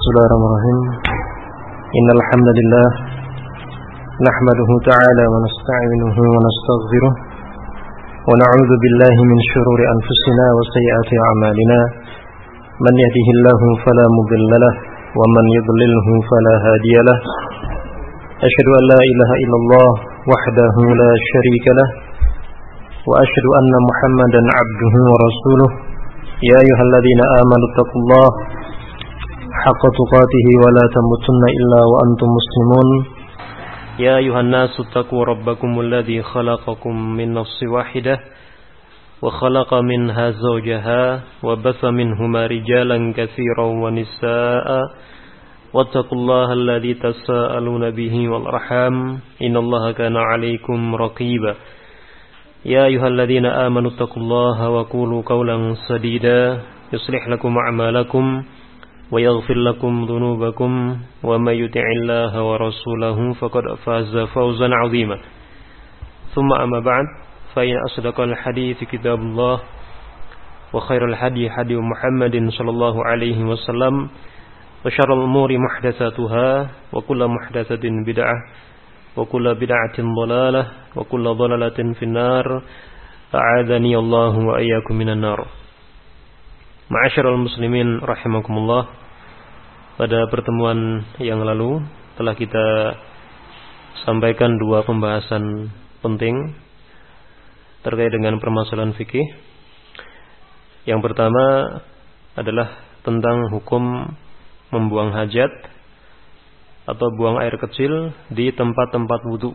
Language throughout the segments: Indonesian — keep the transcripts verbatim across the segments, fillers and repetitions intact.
Bismillahirrahmanirrahim. Innal hamdalillah nahmaduhu ta'ala wa nasta'inuhu wa nastaghfiruh wa na'udzu billahi min shururi anfusina wa sayyiati a'malina. Man yahdihillahu fala mudilla lahu wa man yudlilhu fala hadiya lahu. Asyhadu an la ilaha illallah wahdahu la syarika lahu wa asyhadu anna Muhammadan 'abduhu wa rasuluh. Ya ayyuhalladzina amanu taqullaha haqqa tuqatih wa la tamutunna illa wa antum muslimun. Ya ayuhan nasu taqu rabbakumul ladzi khalaqakum min nafsin wahidah wa khalaqa minha zawjaha wa batha minhuma rijalan katsiran wa nisaa'a wattaqullaha alladzi tasaaluna bihi wal arham innallaha kana 'alaykum raqiba. Ya ayyuhalladzina amanu taqullaha wa qulu qawlan sadida yuslih lakum a'malakum wa yaghfir lakum dhunubakum wa may yuti'illaha wa rasulahu faqad faza fawzan 'azima. Thumma amma ba'd, fa inna asdaqal hadithi kitabullah wa khairal hadi hadi Muhammadin sallallahu alaihi wasallam wa syarrul umuri muhdatsatuha wa kullu muhdatsatin bid'ah wa kullu bid'atin dhalalah wa kullu dhalalatin finnar. A'adzani Allah wa iyyakum minan nar. Ma'asyiral muslimin rahimakumullah. Pada pertemuan yang lalu telah kita sampaikan dua pembahasan penting terkait dengan permasalahan fikih. Yang pertama adalah tentang hukum membuang hajat atau buang air kecil di tempat-tempat wudu.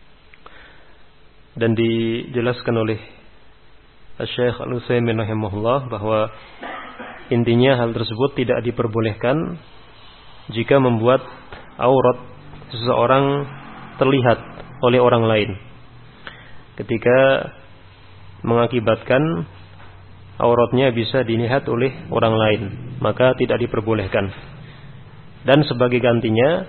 Dan dijelaskan oleh Syekh Al-Utsaimin rahimahullah bahwa intinya hal tersebut tidak diperbolehkan jika membuat aurat seseorang terlihat oleh orang lain, ketika mengakibatkan auratnya bisa dilihat oleh orang lain, maka tidak diperbolehkan. Dan sebagai gantinya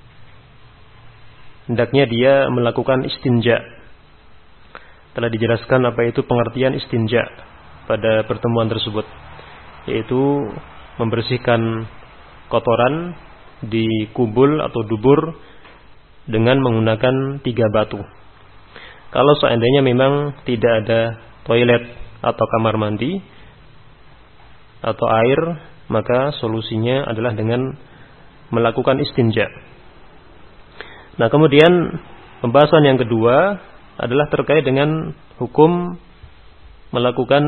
hendaknya dia melakukan istinja. Telah dijelaskan apa itu pengertian istinja pada pertemuan tersebut, yaitu membersihkan kotoran di kubul atau dubur dengan menggunakan tiga batu. Kalau seandainya memang tidak ada toilet atau kamar mandi atau air, maka solusinya adalah dengan melakukan istinja. Nah, kemudian pembahasan yang kedua adalah terkait dengan hukum melakukan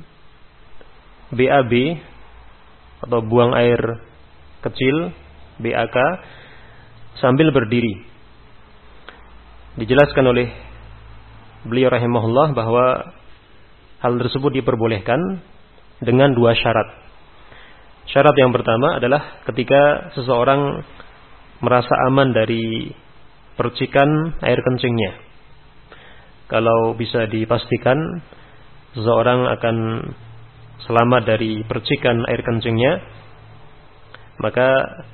B A B atau buang air kecil, B A K, sambil berdiri. Dijelaskan oleh beliau rahimahullah bahwa hal tersebut diperbolehkan dengan dua syarat. Syarat yang pertama adalah ketika seseorang merasa aman dari percikan air kencingnya. Kalau bisa dipastikan seseorang akan selamat dari percikan air kencingnya, maka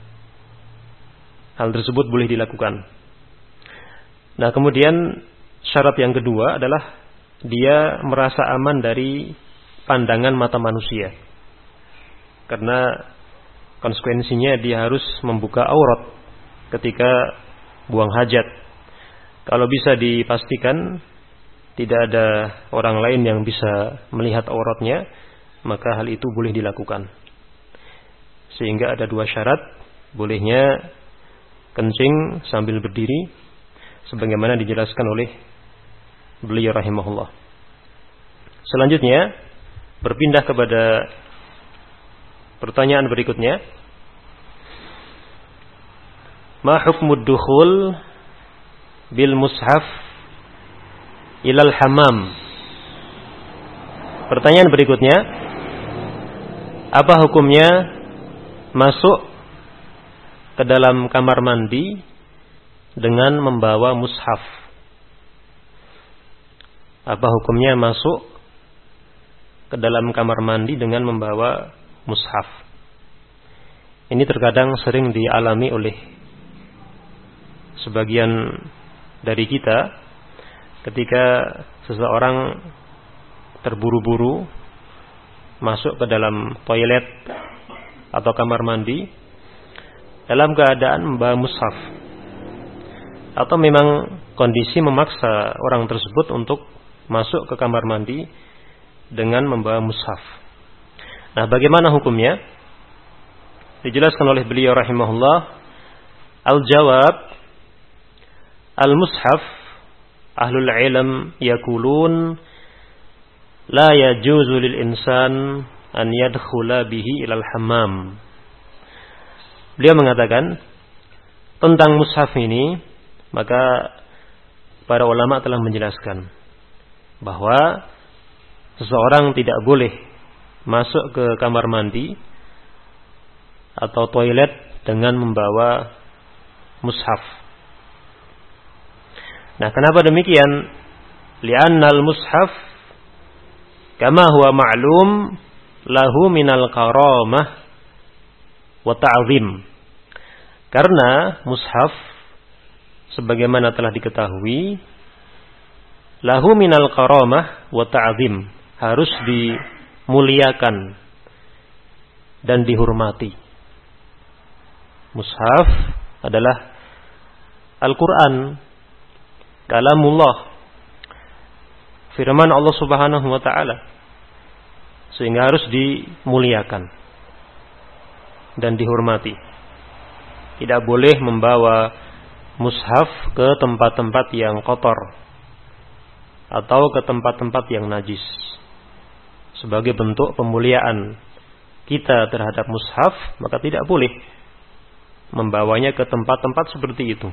hal tersebut boleh dilakukan. Nah, kemudian syarat yang kedua adalah dia merasa aman dari pandangan mata manusia, karena konsekuensinya dia harus membuka aurat ketika buang hajat. Kalau bisa dipastikan tidak ada orang lain yang bisa melihat auratnya, maka hal itu boleh dilakukan. Sehingga ada dua syarat bolehnya kencing sambil berdiri, sebagaimana dijelaskan oleh beliau rahimahullah. Selanjutnya berpindah kepada pertanyaan berikutnya. Ma hukmud dukhul bil mushaf ilal hammam? Pertanyaan berikutnya, apa hukumnya masuk ke dalam kamar mandi dengan membawa mushaf? Apa hukumnya masuk ke dalam kamar mandi dengan membawa mushaf? Ini terkadang sering dialami oleh sebagian dari kita ketika seseorang terburu-buru masuk ke dalam toilet atau kamar mandi, dalam keadaan membawa mushaf, atau memang kondisi memaksa orang tersebut untuk masuk ke kamar mandi dengan membawa mushaf. Nah, bagaimana hukumnya? Dijelaskan oleh beliau rahimahullah, al-jawab, al-mushaf, ahlul ilm yaqulun la yajuzu lil insan an yadkhula bihi ilal hammam. Beliau mengatakan tentang mushaf ini, maka para ulama telah menjelaskan bahwa seseorang tidak boleh masuk ke kamar mandi atau toilet dengan membawa mushaf. Nah, kenapa demikian? Li'annal mushaf kama huwa ma'lum lahu minal karamah wa ta'zim. Karena mushaf sebagaimana telah diketahui lahu minal karamah wa ta'zim, harus dimuliakan dan dihormati. Mushaf adalah Al-Quran, kalamullah, firman Allah Subhanahu wa ta'ala, sehingga harus dimuliakan dan dihormati. Tidak boleh membawa mushaf ke tempat-tempat yang kotor atau ke tempat-tempat yang najis. Sebagai bentuk pemuliaan kita terhadap mushaf, maka tidak boleh membawanya ke tempat-tempat seperti itu.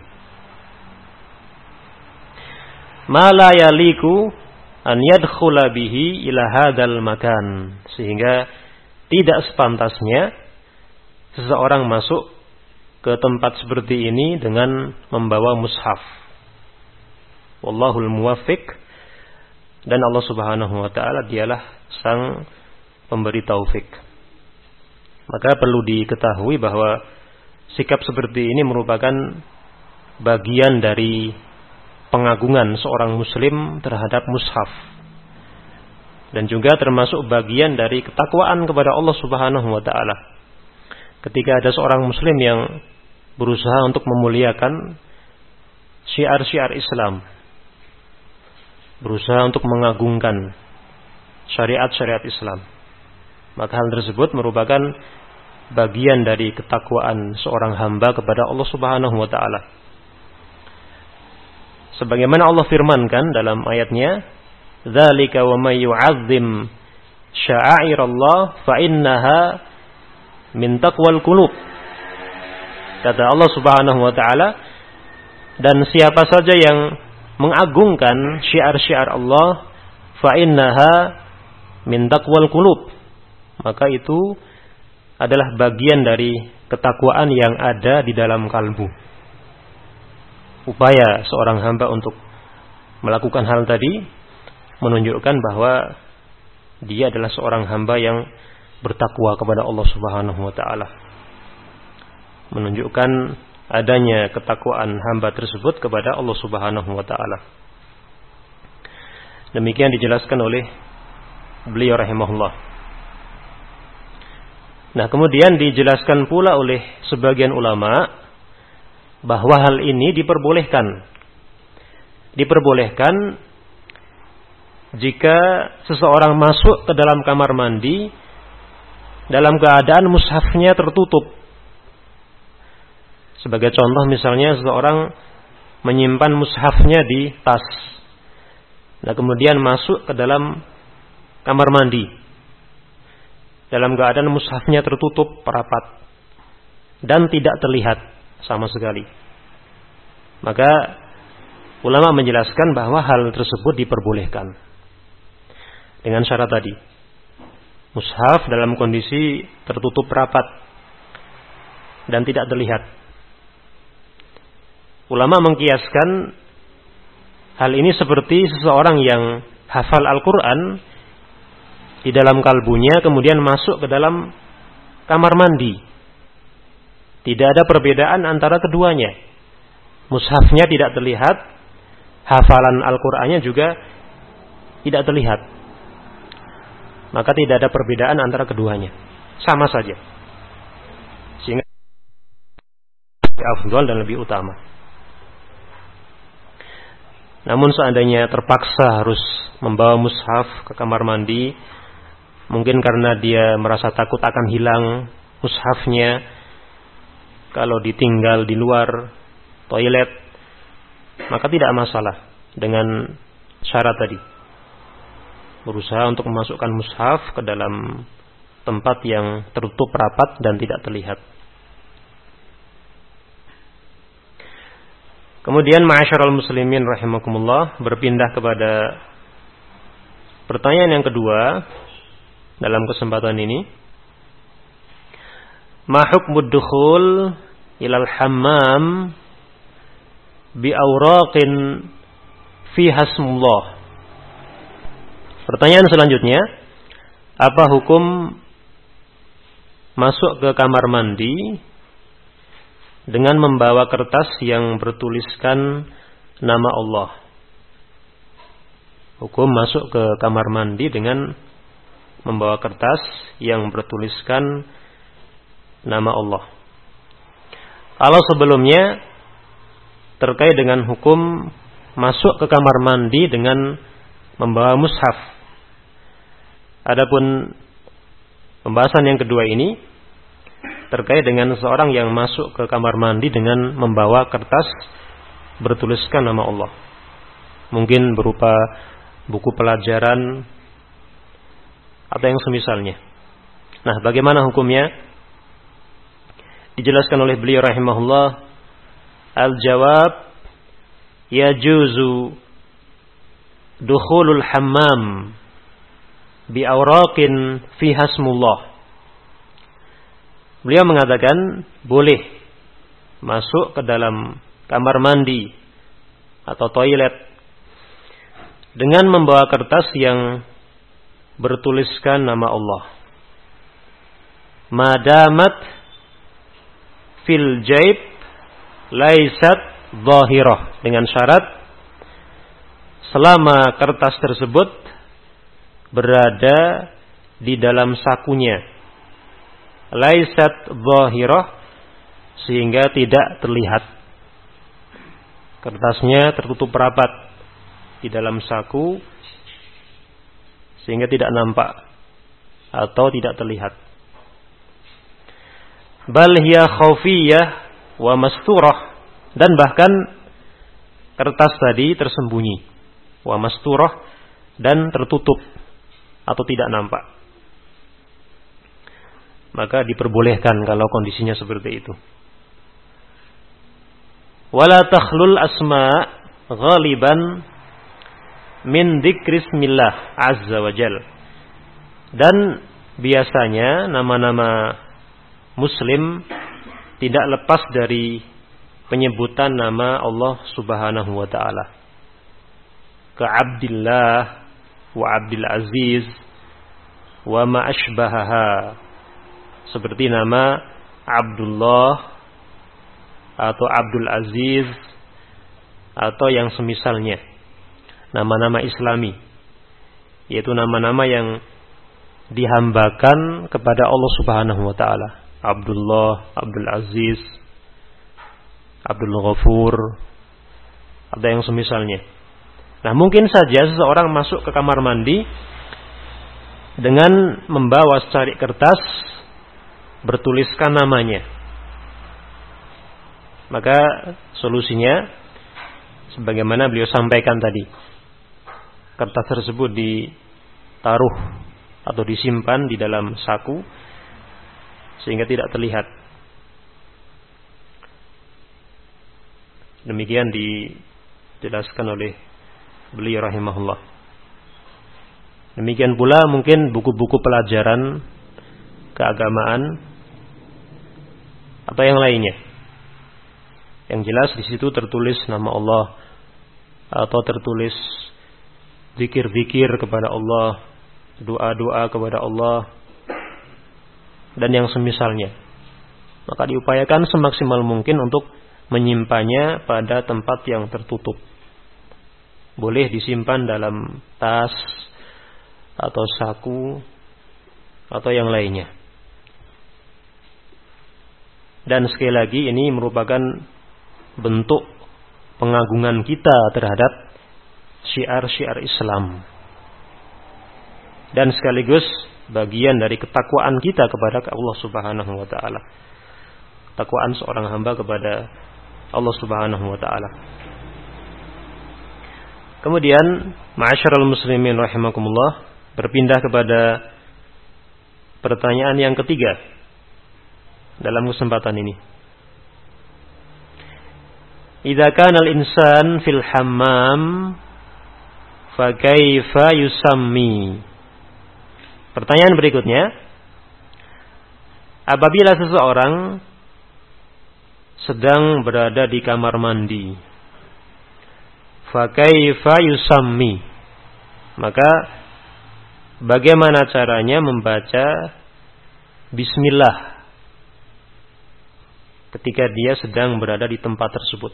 Ma la yaliku an yadkhula bihi ila hadzal makan, sehingga tidak sepantasnya seseorang masuk ke tempat seperti ini dengan membawa mushaf. Wallahul muwaffiq, dan Allah Subhanahu wa taala dialah sang pemberi taufik. Maka perlu diketahui bahwa sikap seperti ini merupakan bagian dari pengagungan seorang muslim terhadap mushaf, dan juga termasuk bagian dari ketakwaan kepada Allah Subhanahu wa taala. Ketika ada seorang muslim yang berusaha untuk memuliakan syiar-syiar Islam, berusaha untuk mengagungkan syariat-syariat Islam, maka hal tersebut merupakan bagian dari ketakwaan seorang hamba kepada Allah Subhanahu wa taala. Sebagaimana Allah firmankan dalam ayatnya, "Dzalika wa may yu'azzim sya'airallah fa innaha min taqwal qulub." Kata Allah Subhanahu wa taala, dan siapa saja yang mengagungkan syiar-syiar Allah, fa innaha min taqwal qulub, maka itu adalah bagian dari ketakwaan yang ada di dalam kalbu. Upaya seorang hamba untuk melakukan hal tadi menunjukkan bahwa dia adalah seorang hamba yang bertakwa kepada Allah Subhanahu wa taala. Menunjukkan adanya ketakwaan hamba tersebut kepada Allah Subhanahu wa taala. Demikian dijelaskan oleh beliau rahimahullah. Nah, kemudian dijelaskan pula oleh sebagian ulama bahwa hal ini diperbolehkan. Diperbolehkan jika seseorang masuk ke dalam kamar mandi dalam keadaan mushafnya tertutup. Sebagai contoh, misalnya seseorang menyimpan mushafnya di tas, nah kemudian masuk ke dalam kamar mandi dalam keadaan mushafnya tertutup rapat dan tidak terlihat sama sekali. Maka ulama menjelaskan bahwa hal tersebut diperbolehkan dengan syarat tadi, mushaf dalam kondisi tertutup rapat dan tidak terlihat. Ulama mengkiaskan hal ini seperti seseorang yang hafal Al-Quran di dalam kalbunya kemudian masuk ke dalam kamar mandi. Tidak ada perbedaan antara keduanya. Mushafnya tidak terlihat, hafalan Al-Qurannya juga tidak terlihat. Maka tidak ada perbedaan antara keduanya. Sama saja. Sehingga afdal dan lebih utama. Namun seandainya terpaksa harus membawa mushaf ke kamar mandi, mungkin karena dia merasa takut akan hilang mushafnya kalau ditinggal di luar toilet, maka tidak masalah dengan syarat tadi. Berusaha untuk memasukkan mushaf ke dalam tempat yang tertutup rapat dan tidak terlihat. Kemudian ma'asyiral muslimin rahimakumullah, berpindah kepada pertanyaan yang kedua dalam kesempatan ini. Ma hukmud dukhul ilal hammam bi awraqin fi hasmullah. Pertanyaan selanjutnya, apa hukum masuk ke kamar mandi dengan membawa kertas yang bertuliskan nama Allah? Hukum masuk ke kamar mandi dengan membawa kertas yang bertuliskan nama Allah. Kalau sebelumnya terkait dengan hukum masuk ke kamar mandi dengan membawa mushaf. Adapun pembahasan yang kedua ini terkait dengan seseorang yang masuk ke kamar mandi dengan membawa kertas bertuliskan nama Allah. Mungkin berupa buku pelajaran atau yang semisalnya. Nah, bagaimana hukumnya? Dijelaskan oleh beliau rahimahullah, al-jawab yajuzu dukhulul hammam bi awraqin fi hasmullah. Beliau mengatakan boleh masuk ke dalam kamar mandi atau toilet dengan membawa kertas yang bertuliskan nama Allah. Madamat fil jaib laisat zahirah, dengan syarat selama kertas tersebut berada di dalam sakunya. Laisat zahirah, sehingga tidak terlihat. Kertasnya tertutup rapat di dalam saku sehingga tidak nampak atau tidak terlihat. Bal hiya khafiyah wa masturah, dan bahkan kertas tadi tersembunyi, wa masturah, dan tertutup atau tidak nampak. Maka diperbolehkan kalau kondisinya seperti itu. Wala takhlul asma ghaliban min dzikrismillah azza wa jal. Dan biasanya nama-nama muslim tidak lepas dari penyebutan nama Allah subhanahu wa ta'ala. Ka Abdillah wa Abdul Aziz wa ma ashbahaha, seperti nama Abdullah atau Abdul Aziz atau yang semisalnya, nama-nama Islami, yaitu nama-nama yang dihambakan kepada Allah Subhanahu wa taala. Abdullah, Abdul Aziz, Abdul Ghafur, atau yang semisalnya. Nah, mungkin saja seseorang masuk ke kamar mandi dengan membawa secari kertas bertuliskan namanya. Maka solusinya sebagaimana beliau sampaikan tadi, kertas tersebut ditaruh atau disimpan di dalam saku sehingga tidak terlihat. Demikian dijelaskan oleh beliau rahimahullah. Demikian pula mungkin buku-buku pelajaran keagamaan atau yang lainnya. Yang jelas di situ tertulis nama Allah atau tertulis zikir-zikir kepada Allah, doa-doa kepada Allah, dan yang semisalnya. Maka diupayakan semaksimal mungkin untuk menyimpannya pada tempat yang tertutup. Boleh disimpan dalam tas atau saku atau yang lainnya. Dan sekali lagi ini merupakan bentuk pengagungan kita terhadap syiar-syiar Islam. Dan sekaligus bagian dari ketakwaan kita kepada Allah Subhanahu wa taala. Takwaan seorang hamba kepada Allah Subhanahu wa taala. Kemudian, ma'asyiral muslimin rahimakumullah, berpindah kepada pertanyaan yang ketiga dalam kesempatan ini. Idza kana al-insan fil hammam fa kaifa yusammi? Pertanyaan berikutnya, apabila seseorang sedang berada di kamar mandi, fa kaifa yusammi? Maka bagaimana caranya membaca bismillah ketika dia sedang berada di tempat tersebut?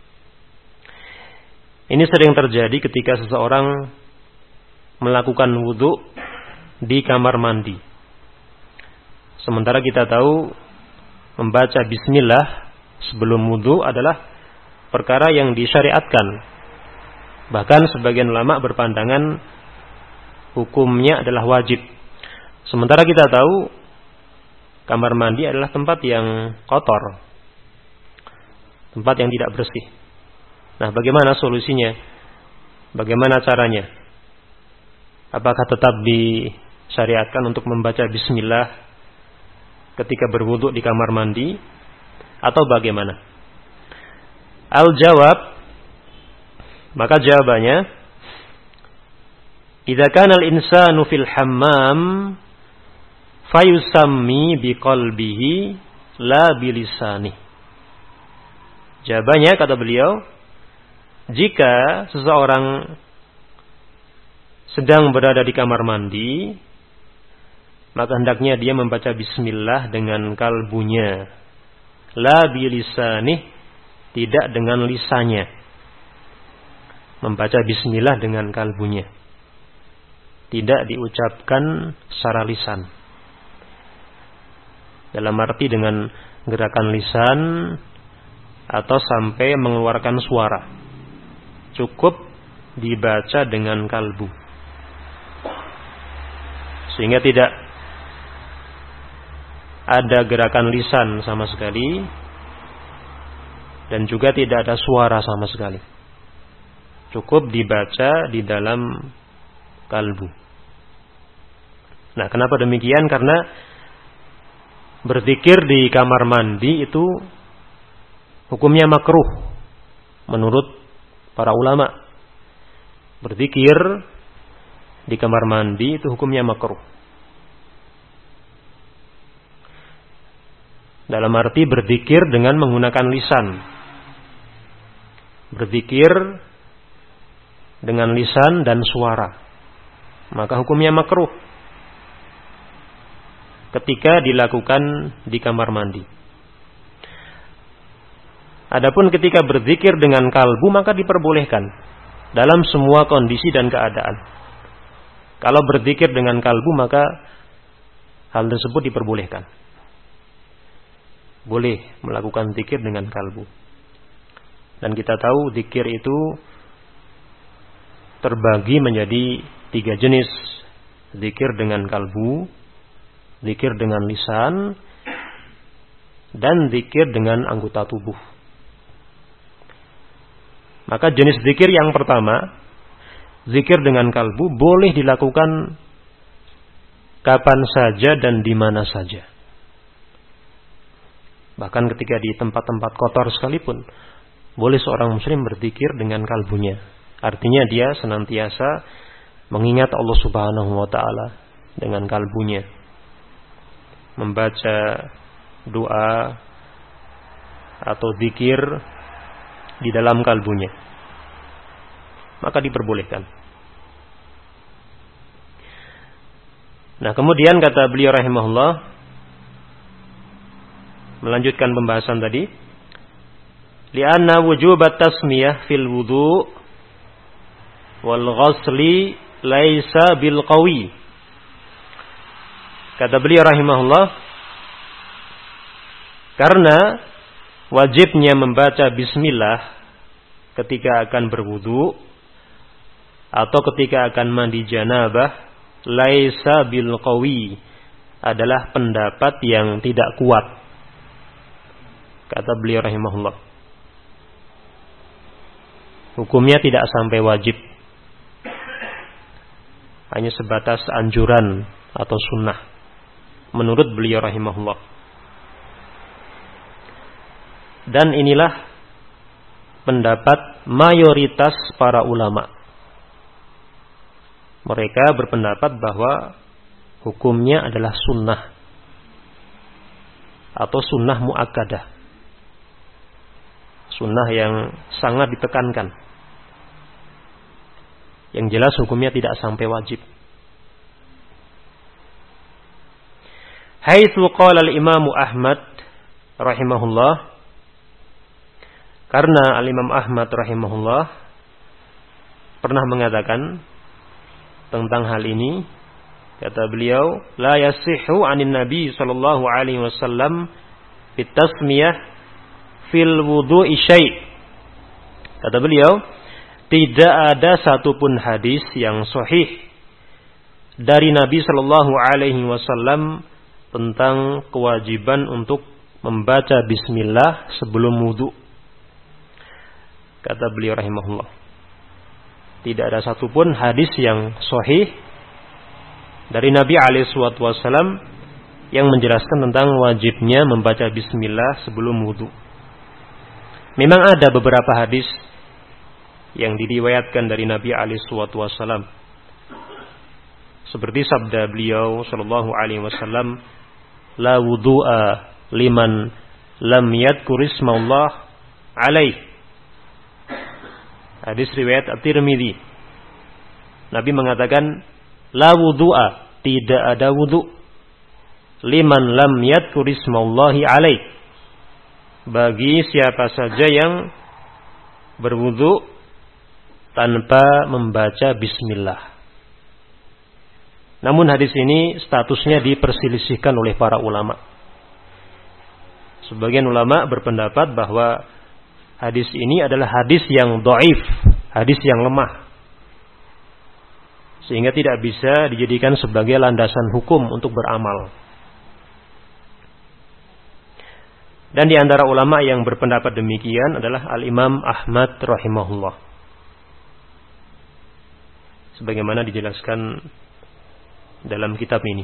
Ini sering terjadi ketika seseorang melakukan wudu di kamar mandi. Sementara kita tahu membaca bismillah sebelum wudu adalah perkara yang disyariatkan. Bahkan sebagian ulama berpandangan hukumnya adalah wajib. Sementara kita tahu kamar mandi adalah tempat yang kotor, tempat yang tidak bersih. Nah, bagaimana solusinya? Bagaimana caranya? Apakah tetap disyariatkan untuk membaca bismillah ketika berwudu di kamar mandi, atau bagaimana? Al-jawab, maka jawabannya, idza kana al-insanu fil hammam fayusammi biqalbihi la bilisani. Jawabannya, kata beliau, jika seseorang sedang berada di kamar mandi, maka hendaknya dia membaca bismillah dengan kalbunya, la bilisanih, tidak dengan lisannya. Membaca bismillah dengan kalbunya, tidak diucapkan secara lisan, dalam arti dengan gerakan lisan atau sampai mengeluarkan suara. Cukup dibaca dengan kalbu, sehingga tidak ada gerakan lisan sama sekali, dan juga tidak ada suara sama sekali. Cukup dibaca di dalam kalbu. Nah, kenapa demikian? Karena berzikir di kamar mandi itu hukumnya makruh menurut para ulama. Berzikir di kamar mandi itu hukumnya makruh. Dalam arti berzikir dengan menggunakan lisan. Berzikir dengan lisan dan suara, maka hukumnya makruh ketika dilakukan di kamar mandi. Adapun ketika berzikir dengan kalbu, maka diperbolehkan dalam semua kondisi dan keadaan. Kalau berzikir dengan kalbu, maka hal tersebut diperbolehkan. Boleh melakukan zikir dengan kalbu. Dan kita tahu zikir itu terbagi menjadi tiga jenis. Zikir dengan kalbu, zikir dengan lisan, dan zikir dengan anggota tubuh. Maka jenis zikir yang pertama, zikir dengan kalbu, boleh dilakukan kapan saja dan di mana saja. Bahkan ketika di tempat-tempat kotor sekalipun, boleh seorang muslim berzikir dengan kalbunya. Artinya dia senantiasa mengingat Allah Subhanahu wa taala dengan kalbunya. Membaca doa atau zikir di dalam kalbunya, maka diperbolehkan. Nah, kemudian kata beliau rahimahullah, melanjutkan pembahasan tadi, li'anna wujubat tasmiyah fil wudu' wal ghasli laisa bil qawi. Kata beliau rahimahullah, Karena wajibnya membaca bismillah ketika akan berwudu atau ketika akan mandi janabah laisa bil qawi, adalah pendapat yang tidak kuat, kata beliau rahimahullah. Hukumnya tidak sampai wajib, hanya sebatas anjuran atau sunnah menurut beliau rahimahullah. Dan inilah pendapat mayoritas para ulama. Mereka berpendapat bahwa hukumnya adalah sunnah atau sunnah muakkadah, sunnah yang sangat ditekankan. Yang jelas hukumnya tidak sampai wajib. Haitsu qala al-Imam Ahmad rahimahullah, karena al-Imam Ahmad rahimahullah pernah mengatakan tentang hal ini, kata beliau, la yasihhu 'anin Nabi sallallahu alaihi wasallam bitasmiyah fil wudu'i syai'. Kata beliau, tidak ada satupun hadis yang sahih dari Nabi sallallahu alaihi wasallam tentang kewajiban untuk membaca bismillah sebelum wudu. Kata beliau rahimahullah, tidak ada satupun hadis yang sahih dari Nabi alaihi wasallam yang menjelaskan tentang wajibnya membaca bismillah sebelum wudu. Memang ada beberapa hadis yang diriwayatkan dari Nabi alaihi wasallam, seperti sabda beliau sallallahu alaihi wasallam, la wudu'a liman lam yadhkur ismallah alaihi. Hadis riwayat At-Tirmidzi. Nabi mengatakan, la wudu'a, tidak ada wudu, liman lam yadhkur ismallahi alaihi, bagi siapa saja yang berwudu tanpa membaca bismillah. Namun hadis ini statusnya diperselisihkan oleh para ulama. Sebagian ulama berpendapat bahwa hadis ini adalah hadis yang dhaif, hadis yang lemah, sehingga tidak bisa dijadikan sebagai landasan hukum untuk beramal. Dan di antara ulama yang berpendapat demikian adalah Al-Imam Ahmad rahimahullah, sebagaimana dijelaskan dalam kitab ini.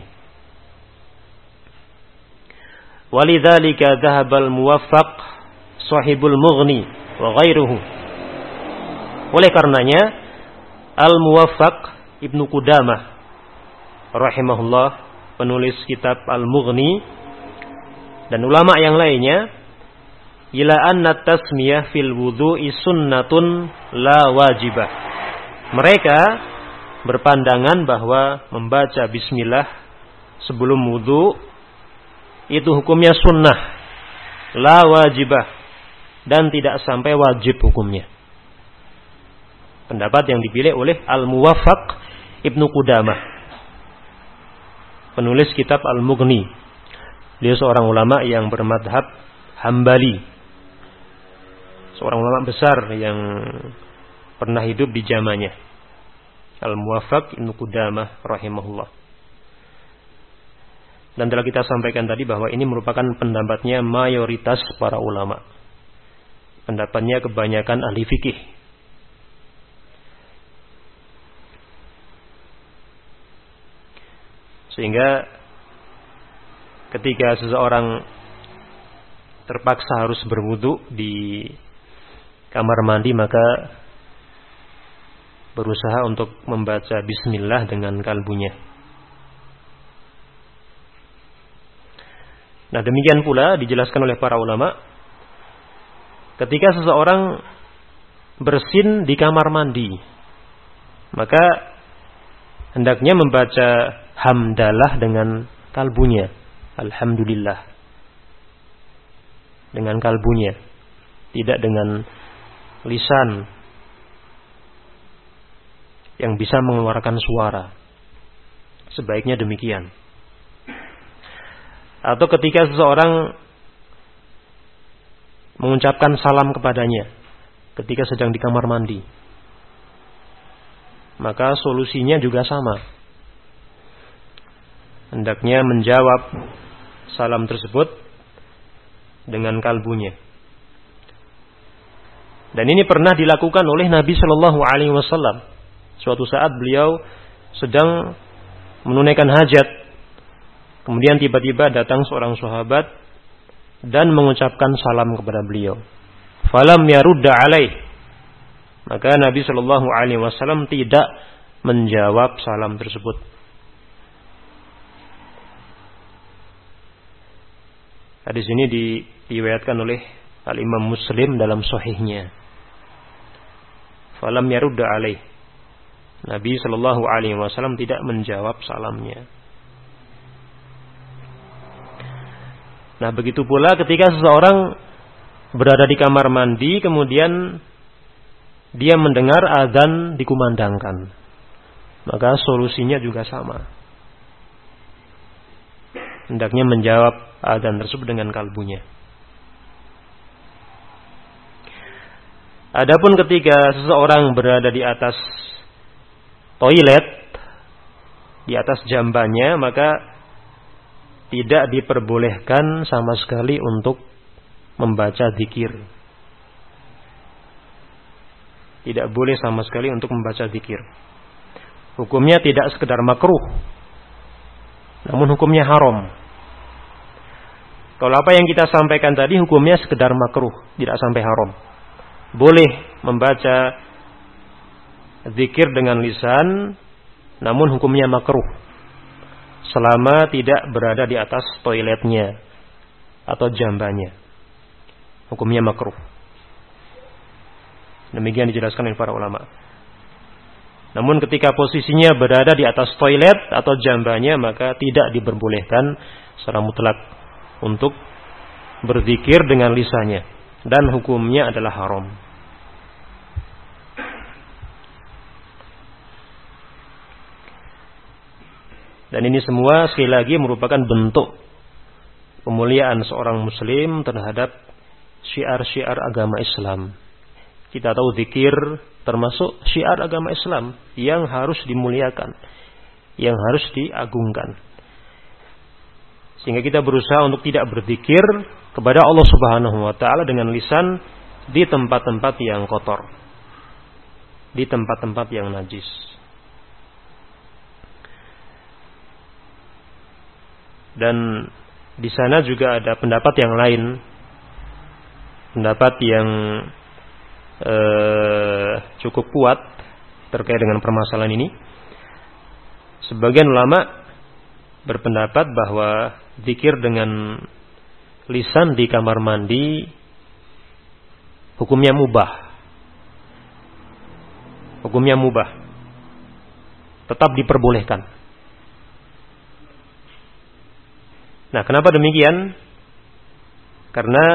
Walidzalika dhahabal muwaffaq sahibul mughni wa ghairuhu. Oleh karenanya Al-Muwaffaq Ibnu Qudamah rahimahullah, penulis kitab Al-Mughni, dan ulama yang lainnya, ila anna tasmiyah fil wudu'i sunnatun la wajibah. Mereka berpandangan bahwa membaca bismillah sebelum wudu itu hukumnya sunnah, la wajibah, dan tidak sampai wajib hukumnya. Pendapat yang dipilih oleh Al-Muwaffaq Ibnu Qudamah, penulis kitab Al-Mughni. Dia seorang ulama yang bermadhab Hambali, seorang ulama besar yang pernah hidup di zamannya. Al-Muwaffaq Ibnu Qudamah rahimahullah. Dan telah kita sampaikan tadi bahwa ini merupakan pendapatnya mayoritas para ulama. Pendapatnya kebanyakan ahli fikih. Sehingga ketika seseorang terpaksa harus berwudu di kamar mandi, maka berusaha untuk membaca bismillah dengan kalbunya. Nah, demikian pula dijelaskan oleh para ulama, ketika seseorang bersin di kamar mandi, maka hendaknya membaca hamdalah dengan kalbunya, alhamdulillah, dengan kalbunya, tidak dengan lisan yang bisa mengeluarkan suara. Sebaiknya demikian. Atau ketika seseorang mengucapkan salam kepadanya ketika sedang di kamar mandi. Maka solusinya juga sama. Hendaknya menjawab salam tersebut dengan kalbunya. Dan ini pernah dilakukan oleh Nabi Shallallahu Alaihi Wasallam. Suatu saat beliau sedang menunaikan hajat, kemudian tiba-tiba datang seorang sahabat dan mengucapkan salam kepada beliau. Falam yarudda alaih. Maka Nabi Shallallahu Alaihi Wasallam tidak menjawab salam tersebut. Hadis ini diriwayatkan oleh Al-Imam Muslim dalam sahihnya. Falam yarudda alaih. Nabi Shallallahu Alaihi Wasallam tidak menjawab salamnya. Nah, begitu pula ketika seseorang berada di kamar mandi, kemudian dia mendengar azan dikumandangkan, maka solusinya juga sama. Hendaknya menjawab azan tersebut dengan kalbunya. Adapun ketika seseorang berada di atas toilet, di atas jambannya, maka tidak diperbolehkan sama sekali untuk membaca zikir. Tidak boleh sama sekali untuk membaca zikir. Hukumnya tidak sekedar makruh, namun hukumnya haram. Kalau apa yang kita sampaikan tadi hukumnya sekedar makruh, tidak sampai haram. Boleh membaca zikir dengan lisan, namun hukumnya makruh selama tidak berada di atas toiletnya atau jambannya. Hukumnya makruh. Demikian dijelaskan oleh para ulama. Namun ketika posisinya berada di atas toilet atau jambannya, maka tidak diperbolehkan secara mutlak untuk berzikir dengan lisannya, dan hukumnya adalah haram. Dan ini semua sekali lagi merupakan bentuk pemuliaan seorang muslim terhadap syiar-syiar agama Islam. Kita tahu zikir termasuk syiar agama Islam yang harus dimuliakan, yang harus diagungkan. Sehingga kita berusaha untuk tidak berzikir kepada Allah Subhanahu wa taala dengan lisan di tempat-tempat yang kotor, di tempat-tempat yang najis. Dan di sana juga ada pendapat yang lain, pendapat yang eh, cukup kuat terkait dengan permasalahan ini. Sebagian ulama berpendapat bahwa zikir dengan lisan di kamar mandi hukumnya mubah. Hukumnya mubah. Tetap diperbolehkan. Nah, kenapa demikian? Karena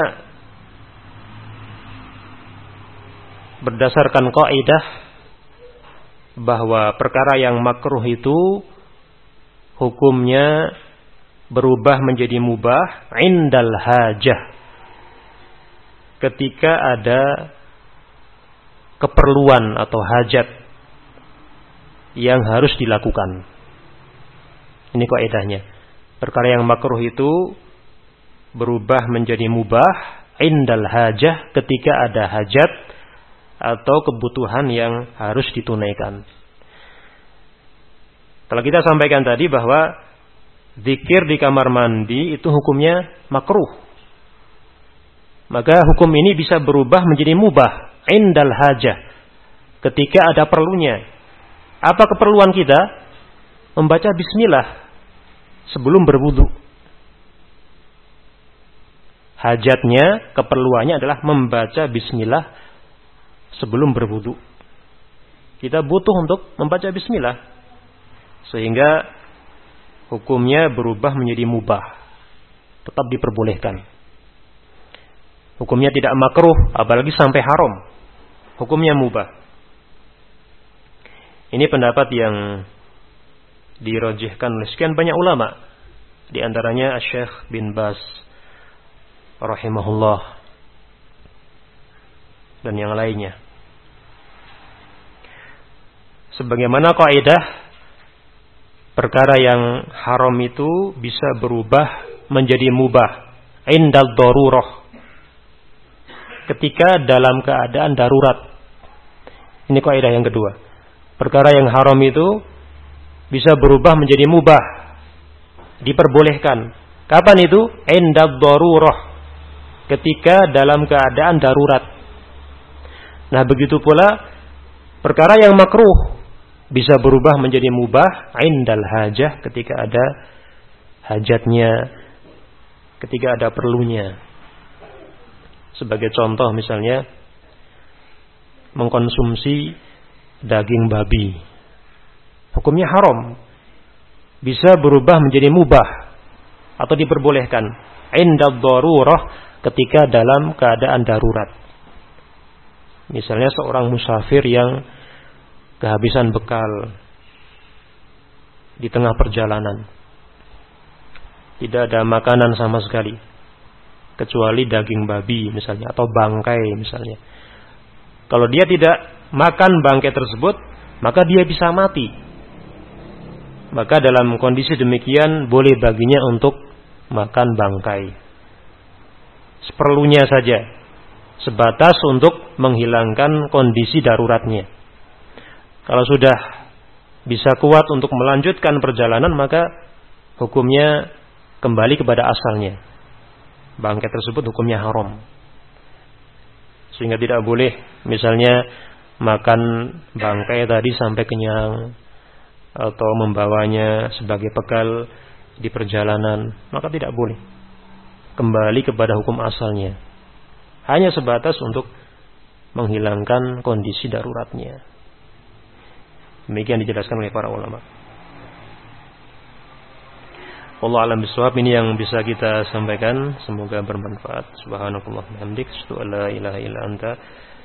berdasarkan kaidah bahwa perkara yang makruh itu hukumnya berubah menjadi mubah indal hajah, ketika ada keperluan atau hajat yang harus dilakukan. Ini kaidahnya. Perkara yang makruh itu berubah menjadi mubah indal hajah, ketika ada hajat atau kebutuhan yang harus ditunaikan. Telah kita sampaikan tadi bahwa zikir di kamar mandi itu hukumnya makruh. Maka hukum ini bisa berubah menjadi mubah indal hajah, ketika ada perlunya. Apa keperluan kita? Membaca bismillah sebelum berwudu. Hajatnya, keperluannya adalah membaca bismillah sebelum berwudu. Kita butuh untuk membaca bismillah, sehingga hukumnya berubah menjadi mubah, tetap diperbolehkan. Hukumnya tidak makruh, apalagi sampai haram. Hukumnya mubah. Ini pendapat yang dirajihkan oleh sekian banyak ulama, di antaranya Syekh bin Baz rahimahullah. dan yang lainnya. Sebagaimana kaidah, perkara yang haram itu bisa berubah menjadi mubah indal darurah, ketika dalam keadaan darurat. Ini kaidah yang kedua. Perkara yang haram itu bisa berubah menjadi mubah, diperbolehkan. Kapan itu? Indal darurah, ketika dalam keadaan darurat. Nah, begitu pula perkara yang makruh bisa berubah menjadi mubah indal hajah, ketika ada hajatnya, ketika ada perlunya. Sebagai contoh misalnya mengkonsumsi daging babi, hukumnya haram, bisa berubah menjadi mubah atau diperbolehkan indad darurah, ketika dalam keadaan darurat. Misalnya seorang musafir yang kehabisan bekal di tengah perjalanan, tidak ada makanan sama sekali kecuali daging babi misalnya, atau bangkai misalnya. Kalau dia tidak makan bangkai tersebut, maka dia bisa mati. Maka dalam kondisi demikian boleh baginya untuk makan bangkai, seperlunya saja, sebatas untuk menghilangkan kondisi daruratnya. Kalau sudah bisa kuat untuk melanjutkan perjalanan, maka hukumnya kembali kepada asalnya. Bangkai tersebut hukumnya haram. Sehingga tidak boleh misalnya makan bangkai tadi sampai kenyang, atau membawanya sebagai bekal di perjalanan, maka tidak boleh. Kembali kepada hukum asalnya, hanya sebatas untuk menghilangkan kondisi daruratnya. Demikian dijelaskan oleh para ulama. Allah alam bisawab. Ini yang bisa kita sampaikan, semoga bermanfaat. Subhanakallah wa bihamdik, asyhadu an la ilaha illa anta